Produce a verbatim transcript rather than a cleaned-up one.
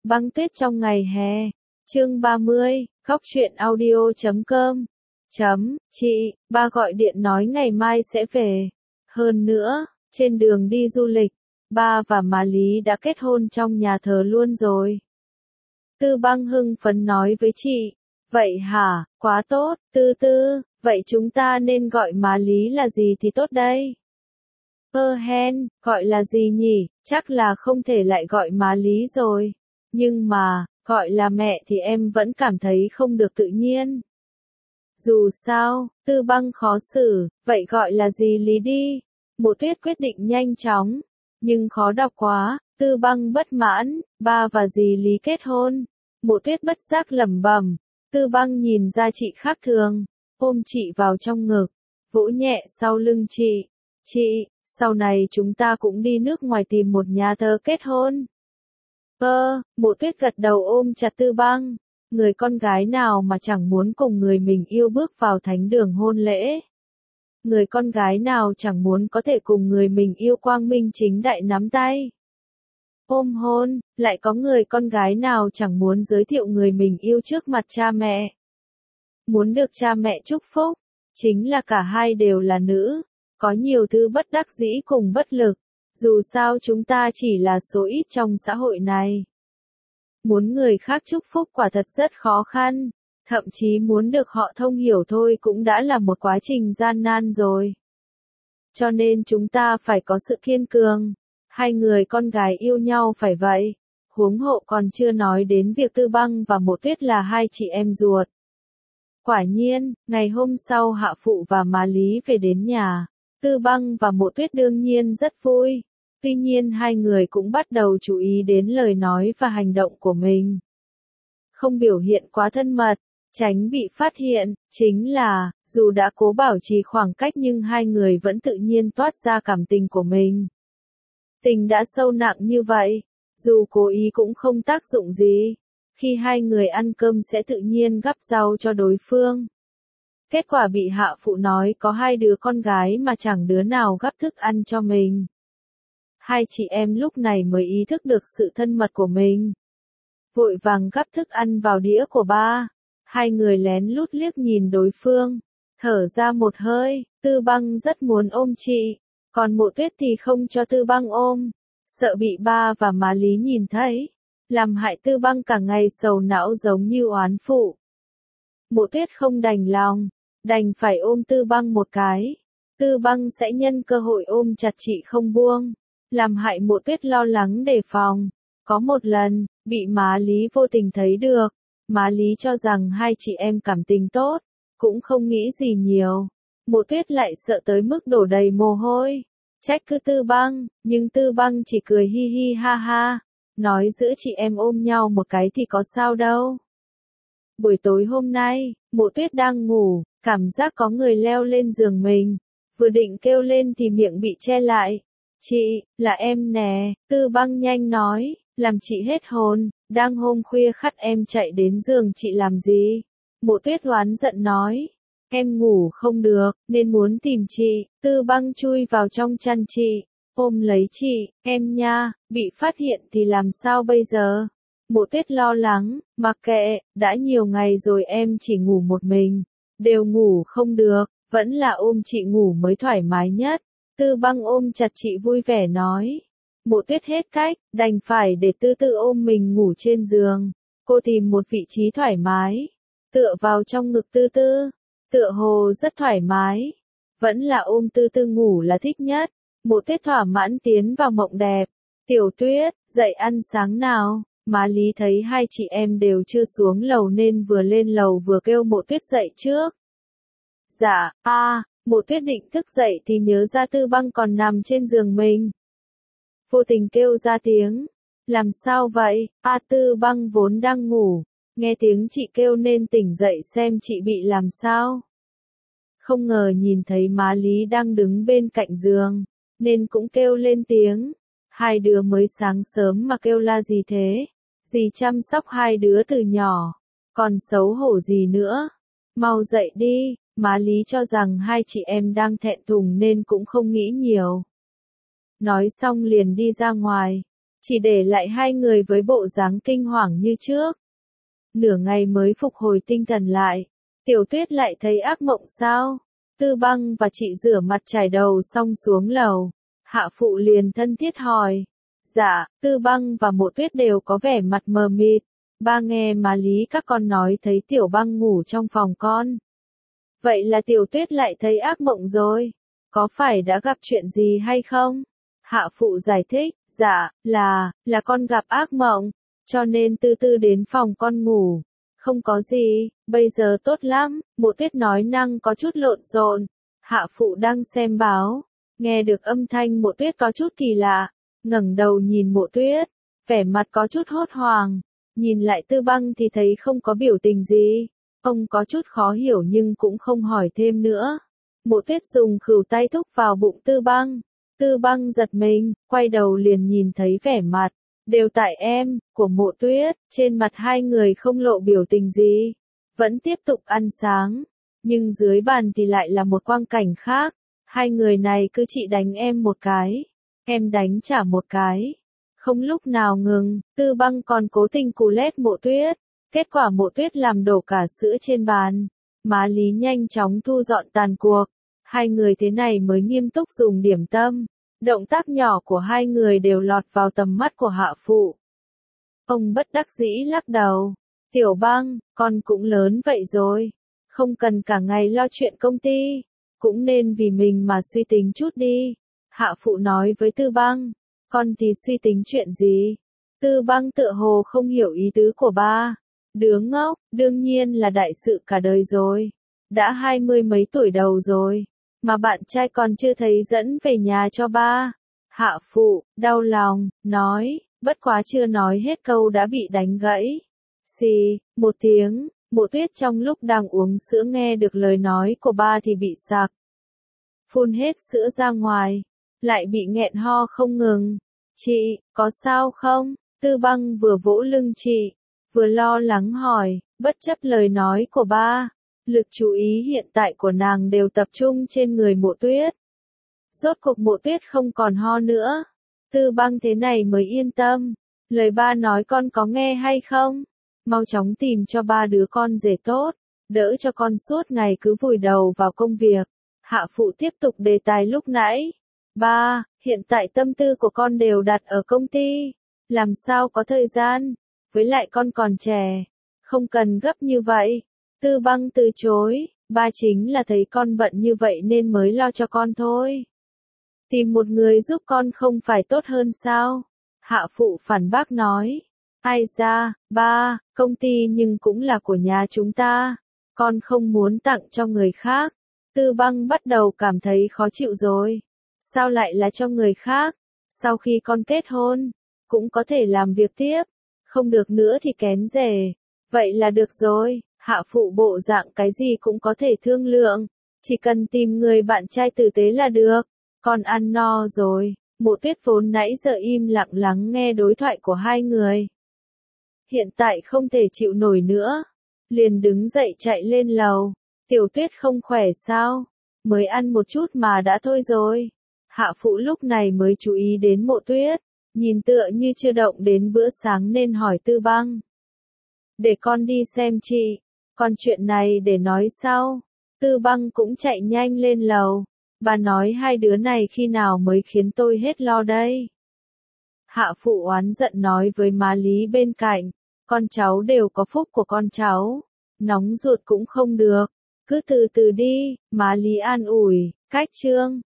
Băng tuyết trong ngày hè. Chương ba mươi, góc truyện audio chấm com. Chấm, chị, ba gọi điện nói ngày mai sẽ về. Hơn nữa, trên đường đi du lịch, ba và má Lý đã kết hôn trong nhà thờ luôn rồi. Tư Băng hưng phấn nói với chị. Vậy hả, quá tốt, Tư Tư, vậy chúng ta nên gọi má Lý là gì thì tốt đây? Ơ hen, gọi là gì nhỉ, chắc là không thể lại gọi má Lý rồi. Nhưng mà, gọi là mẹ thì em vẫn cảm thấy không được tự nhiên. Dù sao, Tư Băng khó xử, vậy gọi là gì Lý đi. Mộ Tuyết quyết định nhanh chóng, nhưng khó đọc quá. Tư Băng bất mãn, ba và dì Lý kết hôn. Mộ Tuyết bất giác lẩm bẩm. Tư Băng nhìn ra chị khác thường, ôm chị vào trong ngực, vỗ nhẹ sau lưng chị. Chị, sau này chúng ta cũng đi nước ngoài tìm một nhà thờ kết hôn. Ơ, Mộ Tuyết gật đầu ôm chặt Tư Băng. Người con gái nào mà chẳng muốn cùng người mình yêu bước vào thánh đường hôn lễ. Người con gái nào chẳng muốn có thể cùng người mình yêu quang minh chính đại nắm tay. Ôm hôn, lại có người con gái nào chẳng muốn giới thiệu người mình yêu trước mặt cha mẹ. Muốn được cha mẹ chúc phúc, chính là cả hai đều là nữ, có nhiều thứ bất đắc dĩ cùng bất lực, dù sao chúng ta chỉ là số ít trong xã hội này. Muốn người khác chúc phúc quả thật rất khó khăn, thậm chí muốn được họ thông hiểu thôi cũng đã là một quá trình gian nan rồi. Cho nên chúng ta phải có sự kiên cường. Hai người con gái yêu nhau phải vậy, huống hộ còn chưa nói đến việc Tư Băng và Mộ Tuyết là hai chị em ruột. Quả nhiên, ngày hôm sau Hạ Phụ và má Lý về đến nhà, Tư Băng và Mộ Tuyết đương nhiên rất vui, tuy nhiên hai người cũng bắt đầu chú ý đến lời nói và hành động của mình. Không biểu hiện quá thân mật, tránh bị phát hiện, chính là, dù đã cố bảo trì khoảng cách nhưng hai người vẫn tự nhiên toát ra cảm tình của mình. Tình đã sâu nặng như vậy, dù cố ý cũng không tác dụng gì. Khi hai người ăn cơm sẽ tự nhiên gắp rau cho đối phương. Kết quả bị Hạ Phụ nói có hai đứa con gái mà chẳng đứa nào gắp thức ăn cho mình. Hai chị em lúc này mới ý thức được sự thân mật của mình. Vội vàng gắp thức ăn vào đĩa của ba. Hai người lén lút liếc nhìn đối phương. Thở ra một hơi, Tư Băng rất muốn ôm chị. Còn Mộ Tuyết thì không cho Tư Băng ôm, sợ bị ba và má Lý nhìn thấy, làm hại Tư Băng cả ngày sầu não giống như oán phụ. Mộ Tuyết không đành lòng, đành phải ôm Tư Băng một cái. Tư Băng sẽ nhân cơ hội ôm chặt chị không buông, làm hại Mộ Tuyết lo lắng đề phòng. Có một lần, bị má Lý vô tình thấy được, má Lý cho rằng hai chị em cảm tình tốt, cũng không nghĩ gì nhiều. Mộ Tuyết lại sợ tới mức đổ đầy mồ hôi, trách cứ Tư Băng, nhưng Tư Băng chỉ cười hi hi ha ha, nói giữa chị em ôm nhau một cái thì có sao đâu. Buổi tối hôm nay, Mộ Tuyết đang ngủ, cảm giác có người leo lên giường mình, vừa định kêu lên thì miệng bị che lại. Chị, là em nè, Tư Băng nhanh nói, làm chị hết hồn, đang hôm khuya khắt em chạy đến giường chị làm gì? Mộ Tuyết oán giận nói. Em ngủ không được, nên muốn tìm chị. Tư Băng chui vào trong chăn chị, ôm lấy chị. Em nha, bị phát hiện thì làm sao bây giờ? Mộ Tuyết lo lắng, mặc kệ, đã nhiều ngày rồi em chỉ ngủ một mình, đều ngủ không được, vẫn là ôm chị ngủ mới thoải mái nhất. Tư Băng ôm chặt chị vui vẻ nói. Mộ Tuyết hết cách, đành phải để Tư Tư ôm mình ngủ trên giường. Cô tìm một vị trí thoải mái, tựa vào trong ngực Tư Tư. Tựa hồ rất thoải mái, vẫn là ôm Tư Tư ngủ là thích nhất. Mộ Tuyết thỏa mãn tiến vào mộng đẹp. Tiểu Tuyết, dậy ăn sáng nào. Má Lý thấy hai chị em đều chưa xuống lầu nên vừa lên lầu vừa kêu Mộ Tuyết dậy trước. Dạ, a, à, Mộ Tuyết định thức dậy thì nhớ ra Tư Băng còn nằm trên giường mình. Vô tình kêu ra tiếng. Làm sao vậy? A à, Tư Băng vốn đang ngủ. Nghe tiếng chị kêu nên tỉnh dậy xem chị bị làm sao. Không ngờ nhìn thấy má Lý đang đứng bên cạnh giường, nên cũng kêu lên tiếng. Hai đứa mới sáng sớm mà kêu la gì thế? Dì chăm sóc hai đứa từ nhỏ, còn xấu hổ gì nữa? Mau dậy đi, má Lý cho rằng hai chị em đang thẹn thùng nên cũng không nghĩ nhiều. Nói xong liền đi ra ngoài. chỉ để lại hai người với bộ dáng kinh hoàng như trước. Nửa ngày mới phục hồi tinh thần lại, Tiểu Tuyết lại thấy ác mộng sao? Tư Băng và chị rửa mặt chải đầu xong xuống lầu, Hạ Phụ liền thân thiết hỏi. Dạ, Tư Băng và Mộ Tuyết đều có vẻ mặt mờ mịt. Ba nghe má Lý các con nói thấy Tiểu Băng ngủ trong phòng con. Vậy là Tiểu Tuyết lại thấy ác mộng rồi. Có phải đã gặp chuyện gì hay không? Hạ Phụ giải thích, dạ, là, là con gặp ác mộng, cho nên từ từ đến phòng con ngủ. Không có gì, bây giờ tốt lắm, Mộ Tuyết nói năng có chút lộn xộn. Hạ Phụ đang xem báo, nghe được âm thanh Mộ Tuyết có chút kỳ lạ, ngẩng đầu nhìn Mộ Tuyết, vẻ mặt có chút hốt hoảng, nhìn lại Tư Băng thì thấy không có biểu tình gì. Ông có chút khó hiểu nhưng cũng không hỏi thêm nữa. Mộ Tuyết dùng khửu tay thúc vào bụng Tư Băng. Tư Băng giật mình, quay đầu liền nhìn thấy vẻ mặt, đều tại em, của Mộ Tuyết, trên mặt hai người không lộ biểu tình gì. Vẫn tiếp tục ăn sáng, nhưng dưới bàn thì lại là một quang cảnh khác. Hai người này cứ chị đánh em một cái, em đánh trả một cái. Không lúc nào ngừng, Tư Băng còn cố tình cù lét Mộ Tuyết. Kết quả Mộ Tuyết làm đổ cả sữa trên bàn. Má Lý nhanh chóng thu dọn tàn cuộc. Hai người thế này mới nghiêm túc dùng điểm tâm. Động tác nhỏ của hai người đều lọt vào tầm mắt của Hạ Phụ. Ông bất đắc dĩ lắc đầu. Tiểu Băng, con cũng lớn vậy rồi. Không cần cả ngày lo chuyện công ty. Cũng nên vì mình mà suy tính chút đi. Hạ Phụ nói với Tư Băng. Con thì suy tính chuyện gì? Tư Băng tựa hồ không hiểu ý tứ của ba. Đứa ngốc, đương nhiên là đại sự cả đời rồi. Đã hai mươi mấy tuổi đầu rồi, mà bạn trai còn chưa thấy dẫn về nhà cho ba. Hạ Phụ, đau lòng, nói, bất quá chưa nói hết câu đã bị đánh gãy. Xì, một tiếng, Mộ Tuyết trong lúc đang uống sữa nghe được lời nói của ba thì bị sặc. Phun hết sữa ra ngoài, lại bị nghẹn ho không ngừng. Chị, có sao không? Tư Băng vừa vỗ lưng chị, vừa lo lắng hỏi, bất chấp lời nói của ba. Lực chú ý hiện tại của nàng đều tập trung trên người Mộ Tuyết. Rốt cuộc Mộ Tuyết không còn ho nữa. Tư Băng thế này mới yên tâm. Lời ba nói con có nghe hay không? Mau chóng tìm cho ba đứa con rể tốt, đỡ cho con suốt ngày cứ vùi đầu vào công việc. Hạ Phụ tiếp tục đề tài lúc nãy. Ba, hiện tại tâm tư của con đều đặt ở công ty. Làm sao có thời gian? Với lại con còn trẻ. Không cần gấp như vậy. Tư Băng từ chối, ba chính là thấy con bận như vậy nên mới lo cho con thôi. Tìm một người giúp con không phải tốt hơn sao? Hạ Phụ phản bác nói. Ai ra, ba, công ty nhưng cũng là của nhà chúng ta. Con không muốn tặng cho người khác. Tư Băng bắt đầu cảm thấy khó chịu rồi. Sao lại là cho người khác? Sau khi con kết hôn, cũng có thể làm việc tiếp. Không được nữa thì kén rể. Vậy là được rồi. Hạ Phụ bộ dạng cái gì cũng có thể thương lượng. Chỉ cần tìm người bạn trai tử tế là được. Con ăn no rồi. Mộ Tuyết vốn nãy giờ im lặng lắng nghe đối thoại của hai người. Hiện tại không thể chịu nổi nữa. Liền đứng dậy chạy lên lầu. Tiểu Tuyết không khỏe sao? Mới ăn một chút mà đã thôi rồi. Hạ Phụ lúc này mới chú ý đến Mộ Tuyết. Nhìn tựa như chưa động đến bữa sáng nên hỏi Tư Băng. Để con đi xem chị. Còn chuyện này để nói sau. Tư Băng cũng chạy nhanh lên lầu. Bà nói hai đứa này khi nào mới khiến tôi hết lo đây. Hạ Phụ oán giận nói với má Lý bên cạnh. Con cháu đều có phúc của con cháu. Nóng ruột cũng không được. Cứ từ từ đi, má Lý an ủi. Cách chương